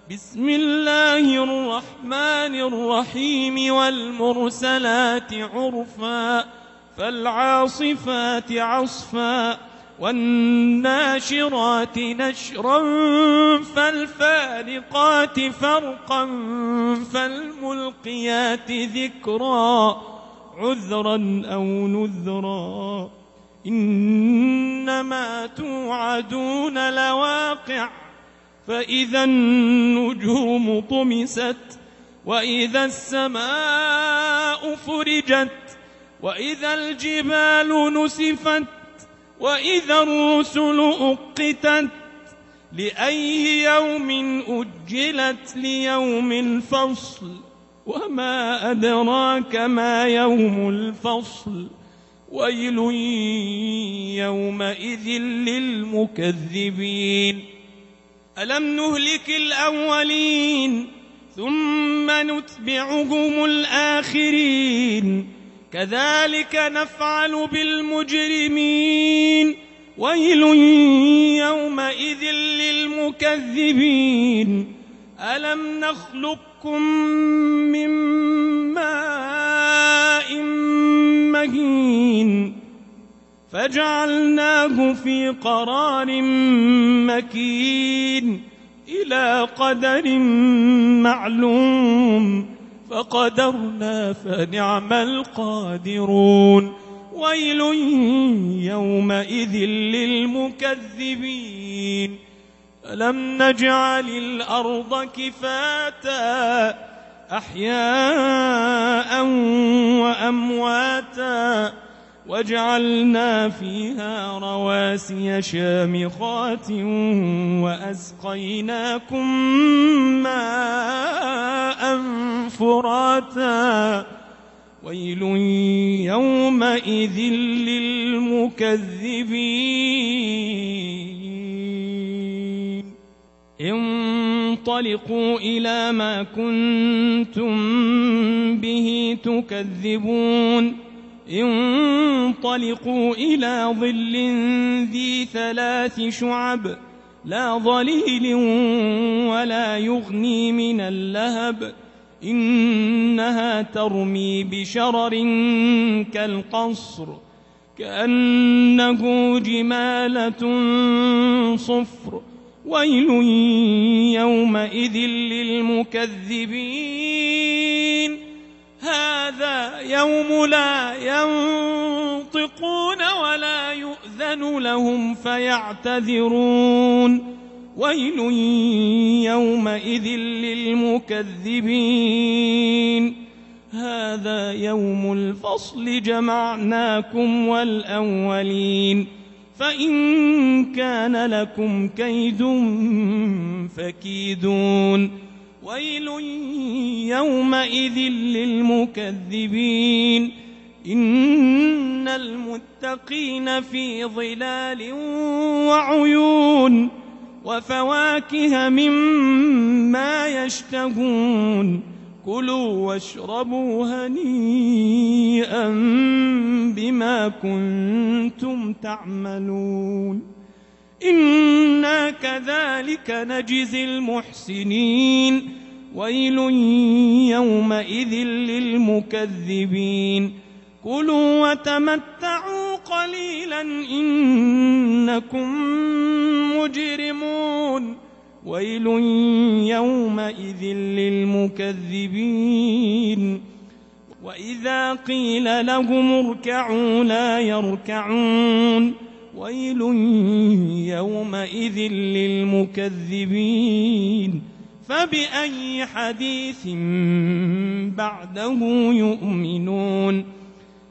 بسم الله الرحمن الرحيم والمرسلات عرفا فالعاصفات عصفا والناشرات نشرا فالفارقات فرقا فالملقيات ذكرا عذرا أو نذرا إنما توعدون لواقع فإذا النجوم طمست وإذا السماء فرجت وإذا الجبال نسفت وإذا الرسل أقتت لأي يوم أجلت ليوم الفصل وما أدراك ما يوم الفصل ويل يومئذ للمكذبين ألم نهلك الأولين ثم نتبعهم الآخرين كذلك نفعل بالمجرمين ويل يومئذ للمكذبين ألم نخلقكم من ماء مهين فجعلناه في قرار مكين إلى قدر معلوم فقدرنا فنعم القادرون ويل يومئذ للمكذبين ألم نجعل الأرض كفاتا أحياء وأمواتا وجعلنا فيها رواسي شامخات وأسقيناكم ماء فراتا ويل يومئذ للمكذبين انطلقوا إلى ما كنتم به تكذبون انطلقوا إلى ظل ذي 3 شعب لا ظليل ولا يغني من اللهب إنها ترمي بشرر كالقصر كأنه جمالة صفر ويل يومئذ للمكذبين هذا يوم لا ينطقون ولا يؤذن لهم فيعتذرون ويل يومئذ للمكذبين هذا يوم الفصل جمعناكم والأولين فإن كان لكم كيد فكيدون ويل يومئذ للمكذبين إن المتقين في ظلال وعيون وفواكه مما يشتهون كلوا واشربوا هنيئا بما كنتم تعملون إنا كذلك نجزي المحسنين ويل يومئذ للمكذبين كلوا وتمتعوا قليلا إنكم مجرمون ويل يومئذ للمكذبين وإذا قيل لهم اركعوا لا يركعون ويل يومئذ للمكذبين فبأي حديث بعده يؤمنون